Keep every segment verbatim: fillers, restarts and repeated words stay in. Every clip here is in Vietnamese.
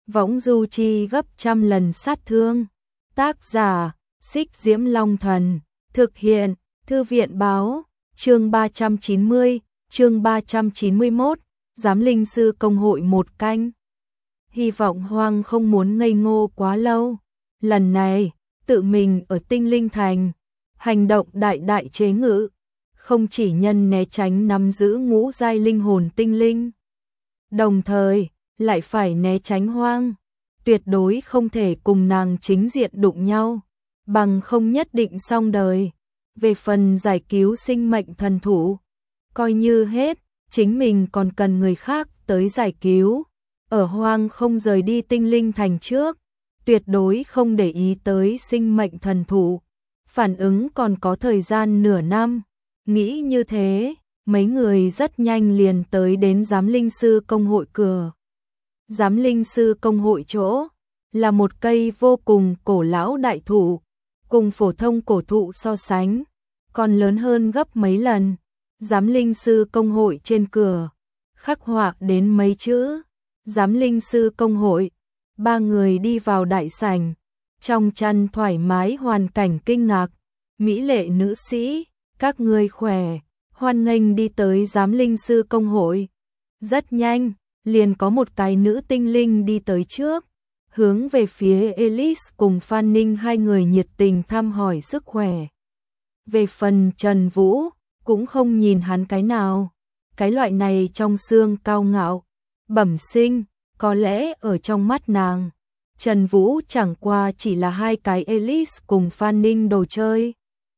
võng du chi gấp trăm lần sát thương. Tác giả, Xích Diễm Long Thần, thực hiện, Thư viện báo, chương ba trăm chín mươi, chương ba trăm chín mươi mốt, Giám linh sư công hội một canh. Hy vọng Hoang không muốn ngây ngô quá lâu. Lần này, tự mình ở Tinh Linh Thành, hành động đại đại chế ngự, không chỉ nhân né tránh nắm giữ ngũ giai linh hồn tinh linh, đồng thời lại phải né tránh Hoang, tuyệt đối không thể cùng nàng chính diện đụng nhau, bằng không nhất định xong đời. Về phần giải cứu sinh mệnh thần thủ, coi như hết, chính mình còn cần người khác tới giải cứu. Ở Hoang không rời đi Tinh Linh Thành trước, tuyệt đối không để ý tới sinh mệnh thần thủ, phản ứng còn có thời gian nửa năm. Nghĩ như thế, mấy người rất nhanh liền tới đến Giám linh sư công hội cửa. Giám linh sư công hội chỗ là một cây vô cùng cổ lão đại thụ, cùng phổ thông cổ thụ so sánh, còn lớn hơn gấp mấy lần. Giám linh sư công hội trên cửa khắc họa đến mấy chữ Giám linh sư công hội. Ba người đi vào đại sảnh, trong chăn thoải mái hoàn cảnh kinh ngạc. Mỹ lệ nữ sĩ, các ngươi khỏe, hoan nghênh đi tới Giám linh sư công hội. Rất nhanh, liền có một cái nữ tinh linh đi tới trước, hướng về phía Elise cùng Phan Ninh hai người nhiệt tình thăm hỏi sức khỏe. Về phần Trần Vũ, cũng không nhìn hắn cái nào. Cái loại này trong xương cao ngạo, bẩm sinh, có lẽ ở trong mắt nàng, Trần Vũ chẳng qua chỉ là hai cái Elise cùng Phan Ninh đồ chơi.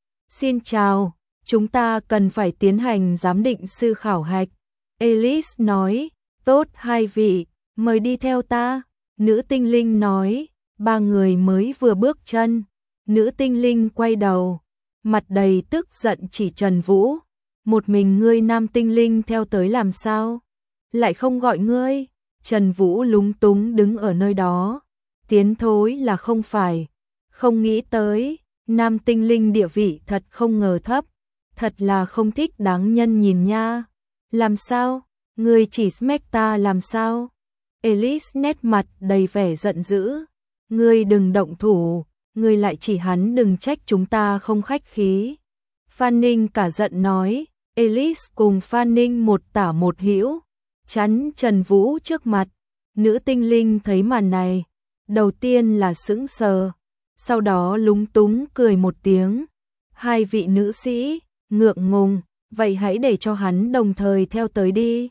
Xin chào, chúng ta cần phải tiến hành giám định sư khảo hạch. Elise nói, tốt hai vị, mời đi theo ta. Nữ tinh linh nói, ba người mới vừa bước chân. Nữ tinh linh quay đầu, mặt đầy tức giận chỉ Trần Vũ. Một mình ngươi nam tinh linh theo tới làm sao? Lại không gọi ngươi? Trần Vũ lúng túng đứng ở nơi đó. Tiến thối là không phải. Không nghĩ tới, nam tinh linh địa vị thật không ngờ thấp. Thật là không thích đáng nhân nhìn nha. Làm sao? Ngươi chỉ smack ta làm sao? Elise nét mặt đầy vẻ giận dữ. Ngươi đừng động thủ, ngươi lại chỉ hắn đừng trách chúng ta không khách khí. Phan Ninh cả giận nói. Elise cùng Phan Ninh một tả một hữu, chắn Trần Vũ trước mặt. Nữ tinh linh thấy màn này, đầu tiên là sững sờ, sau đó lúng túng cười một tiếng. Hai vị nữ sĩ, ngượng ngùng, vậy hãy để cho hắn đồng thời theo tới đi.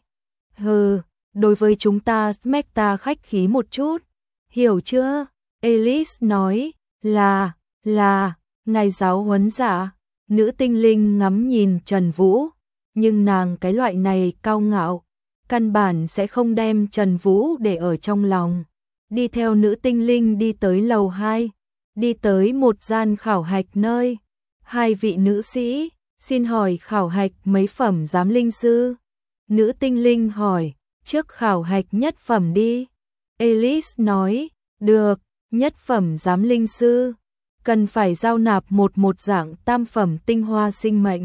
Hừ, đối với chúng ta smack ta khách khí một chút, hiểu chưa? Elise nói, là, là, ngài giáo huấn giả. Nữ tinh linh ngắm nhìn Trần Vũ, nhưng nàng cái loại này cao ngạo, căn bản sẽ không đem Trần Vũ để ở trong lòng. Đi theo nữ tinh linh đi tới lầu hai, đi tới một gian khảo hạch nơi. Hai vị nữ sĩ, xin hỏi khảo hạch mấy phẩm giám linh sư? Nữ tinh linh hỏi, trước khảo hạch nhất phẩm đi. Elise nói, được, nhất phẩm giám linh sư. Cần phải giao nạp một một dạng tam phẩm tinh hoa sinh mệnh.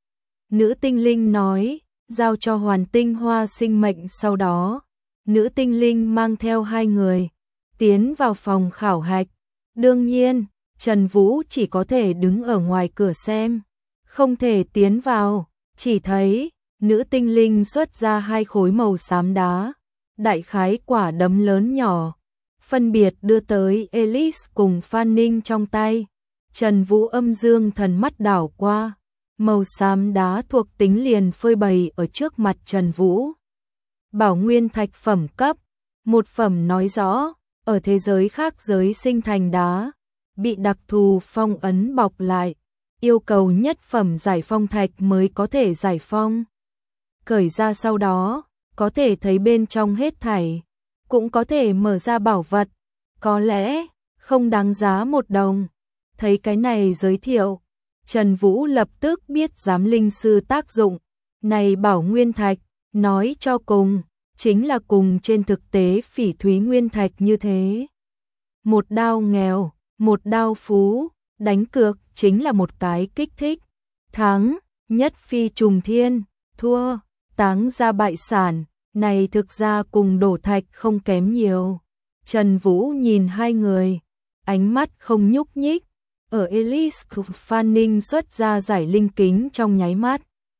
Nữ tinh linh nói, giao cho hoàn tinh hoa sinh mệnh. Sau đó, nữ tinh linh mang theo hai người, tiến vào phòng khảo hạch. Đương nhiên, Trần Vũ chỉ có thể đứng ở ngoài cửa xem, không thể tiến vào. Chỉ thấy, nữ tinh linh xuất ra hai khối màu xám đá, đại khái quả đấm lớn nhỏ, phân biệt đưa tới Elise cùng Phan Ninh trong tay. Trần Vũ âm dương thần mắt đảo qua, màu xám đá thuộc tính liền phơi bày ở trước mặt Trần Vũ. Bảo nguyên thạch phẩm cấp, một phẩm nói rõ, ở thế giới khác giới sinh thành đá, bị đặc thù phong ấn bọc lại, yêu cầu nhất phẩm giải phong thạch mới có thể giải phong. Cởi ra sau đó, có thể thấy bên trong hết thảy, cũng có thể mở ra bảo vật, có lẽ không đáng giá một đồng. Thấy cái này giới thiệu, Trần Vũ lập tức biết giám linh sư tác dụng. Này bảo nguyên thạch, nói cho cùng, chính là cùng trên thực tế phỉ thúy nguyên thạch như thế. Một đao nghèo, một đao phú, đánh cược chính là một cái kích thích. Thắng, nhất phi trùng thiên, thua, táng ra bại sản. Này thực ra cùng đổ thạch không kém nhiều. Trần Vũ nhìn hai người, ánh mắt không nhúc nhích. Ở Elise Fanning xuất ra giải linh kính trong nháy mắt.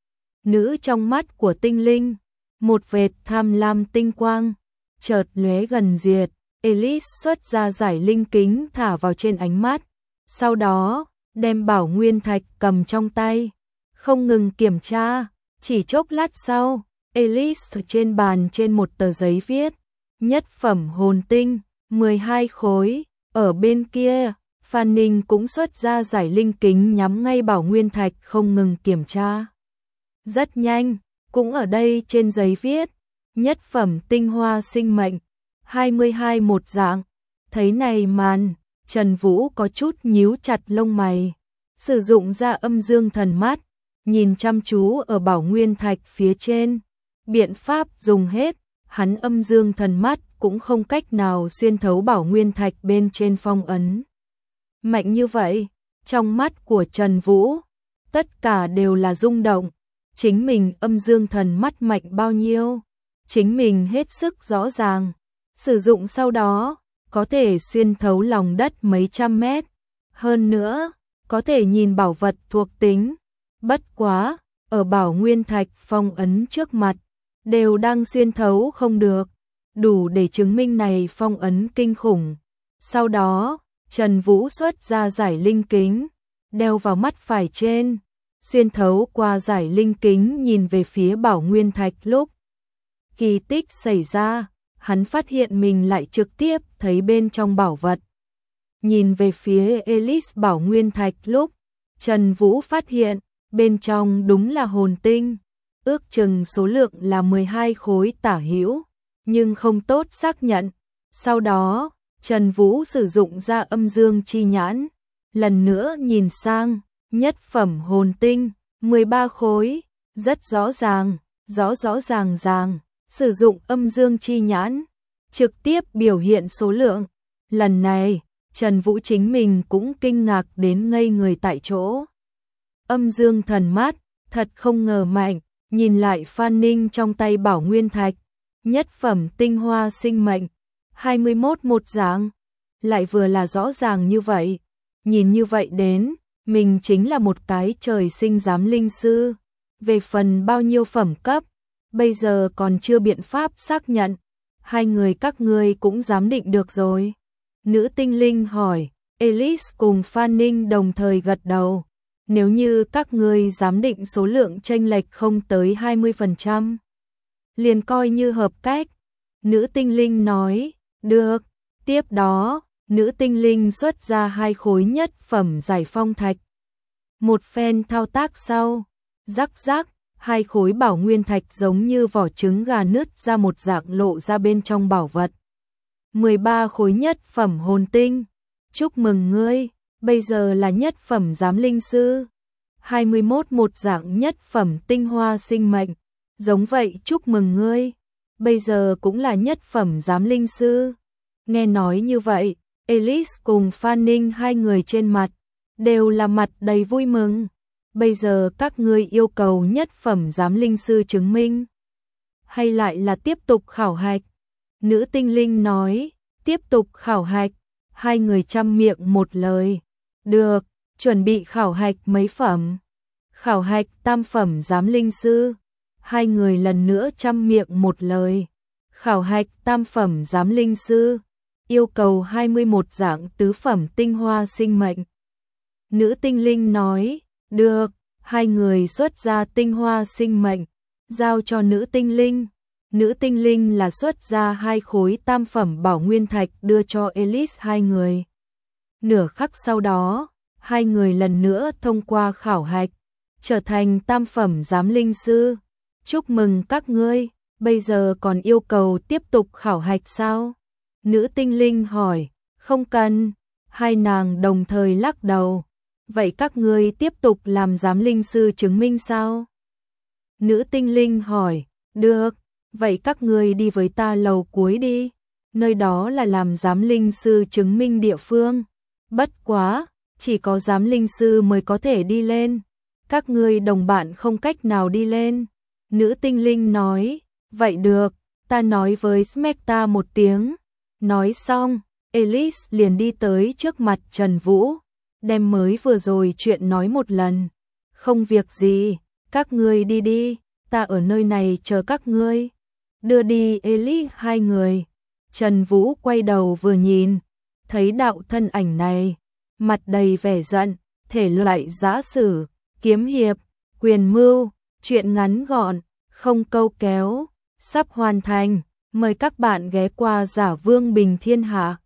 Nữ trong mắt của tinh linh, một vệt tham lam tinh quang, chợt lóe gần diệt. Elise xuất ra giải linh kính thả vào trên ánh mắt, sau đó đem bảo nguyên thạch cầm trong tay, không ngừng kiểm tra. Chỉ chốc lát sau, Elise trên bàn trên một tờ giấy viết, nhất phẩm hồn tinh, mười hai khối. Ở bên kia, Fanning cũng xuất ra giải linh kính nhắm ngay bảo nguyên thạch không ngừng kiểm tra. Rất nhanh, cũng ở đây trên giấy viết, nhất phẩm tinh hoa sinh mệnh, hai mươi hai một dạng. Thấy này màn, Trần Vũ có chút nhíu chặt lông mày, sử dụng ra âm dương thần mắt, nhìn chăm chú ở bảo nguyên thạch phía trên. Biện pháp dùng hết, hắn âm dương thần mắt cũng không cách nào xuyên thấu bảo nguyên thạch bên trên phong ấn. Mạnh như vậy, trong mắt của Trần Vũ, tất cả đều là rung động. Chính mình âm dương thần mắt mạnh bao nhiêu, chính mình hết sức rõ ràng. Sử dụng sau đó, có thể xuyên thấu lòng đất mấy trăm mét. Hơn nữa, có thể nhìn bảo vật thuộc tính. Bất quá, ở bảo nguyên thạch phong ấn trước mặt, đều đang xuyên thấu không được, đủ để chứng minh này phong ấn kinh khủng. Sau đó, Trần Vũ xuất ra giải linh kính, đeo vào mắt phải trên, xuyên thấu qua giải linh kính nhìn về phía bảo nguyên thạch lúc. Kỳ tích xảy ra, hắn phát hiện mình lại trực tiếp thấy bên trong bảo vật. Nhìn về phía Elise bảo nguyên thạch lúc, Trần Vũ phát hiện, bên trong đúng là hồn tinh, ước chừng số lượng là mười hai khối tả hữu, nhưng không tốt xác nhận. Sau đó, Trần Vũ sử dụng ra âm dương chi nhãn, lần nữa nhìn sang, nhất phẩm hồn tinh, mười ba khối, rất rõ ràng, rõ rõ ràng ràng, sử dụng âm dương chi nhãn, trực tiếp biểu hiện số lượng. Lần này, Trần Vũ chính mình cũng kinh ngạc đến ngây người tại chỗ. Âm dương thần mắt, thật không ngờ mạnh, nhìn lại Fanning trong tay bảo nguyên thạch, nhất phẩm tinh hoa sinh mệnh, hai mươi mốt một dạng, lại vừa là rõ ràng như vậy. Nhìn như vậy đến, mình chính là một cái trời sinh giám linh sư. Về phần bao nhiêu phẩm cấp, bây giờ còn chưa biện pháp xác nhận. Hai người các ngươi cũng giám định được rồi. Nữ tinh linh hỏi, Elise cùng Fanning đồng thời gật đầu. Nếu như các ngươi giám định số lượng chênh lệch không tới hai mươi phần trăm, liền coi như hợp cách. Nữ tinh linh nói, được. Tiếp đó, nữ tinh linh xuất ra hai khối nhất phẩm giải phong thạch. Một phen thao tác sau, rắc rắc, hai khối bảo nguyên thạch giống như vỏ trứng gà nứt ra một dạng lộ ra bên trong bảo vật. mười ba khối nhất phẩm hồn tinh. Chúc mừng ngươi, bây giờ là nhất phẩm giám linh sư. hai mươi mốt một dạng nhất phẩm tinh hoa sinh mệnh. Giống vậy chúc mừng ngươi, bây giờ cũng là nhất phẩm giám linh sư. Nghe nói như vậy, Elise cùng Fanning hai người trên mặt, đều là mặt đầy vui mừng. Bây giờ các ngươi yêu cầu nhất phẩm giám linh sư chứng minh, hay lại là tiếp tục khảo hạch? Nữ tinh linh nói, tiếp tục khảo hạch. Hai người chăm miệng một lời, được, chuẩn bị khảo hạch mấy phẩm? Khảo hạch tam phẩm giám linh sư. Hai người lần nữa chăm miệng một lời, khảo hạch tam phẩm giám linh sư, yêu cầu hai mươi mốt dạng tứ phẩm tinh hoa sinh mệnh. Nữ tinh linh nói, được. Hai người xuất ra tinh hoa sinh mệnh, giao cho nữ tinh linh. Nữ tinh linh là xuất ra hai khối tam phẩm bảo nguyên thạch đưa cho Elise hai người. Nửa khắc sau đó, hai người lần nữa thông qua khảo hạch, trở thành tam phẩm giám linh sư. Chúc mừng các ngươi, bây giờ còn yêu cầu tiếp tục khảo hạch sao? Nữ tinh linh hỏi, không cần. Hai nàng đồng thời lắc đầu. Vậy các ngươi tiếp tục làm giám linh sư chứng minh sao? Nữ tinh linh hỏi, được, vậy các ngươi đi với ta lầu cuối đi, nơi đó là làm giám linh sư chứng minh địa phương. Bất quá, chỉ có giám linh sư mới có thể đi lên, các ngươi đồng bạn không cách nào đi lên. Nữ tinh linh nói, vậy được, ta nói với Smecta một tiếng, Nói xong, Elise liền đi tới trước mặt Trần Vũ, đem mới vừa rồi chuyện nói một lần. Không việc gì, các ngươi đi đi, ta ở nơi này chờ các ngươi. Đưa đi Elise hai người. Trần Vũ quay đầu vừa nhìn, thấy đạo thân ảnh này, mặt đầy vẻ giận, thể loại giã sử, kiếm hiệp, quyền mưu, chuyện ngắn gọn, không câu kéo, sắp hoàn thành. Mời các bạn ghé qua Giả Vương Bình Thiên Hạ.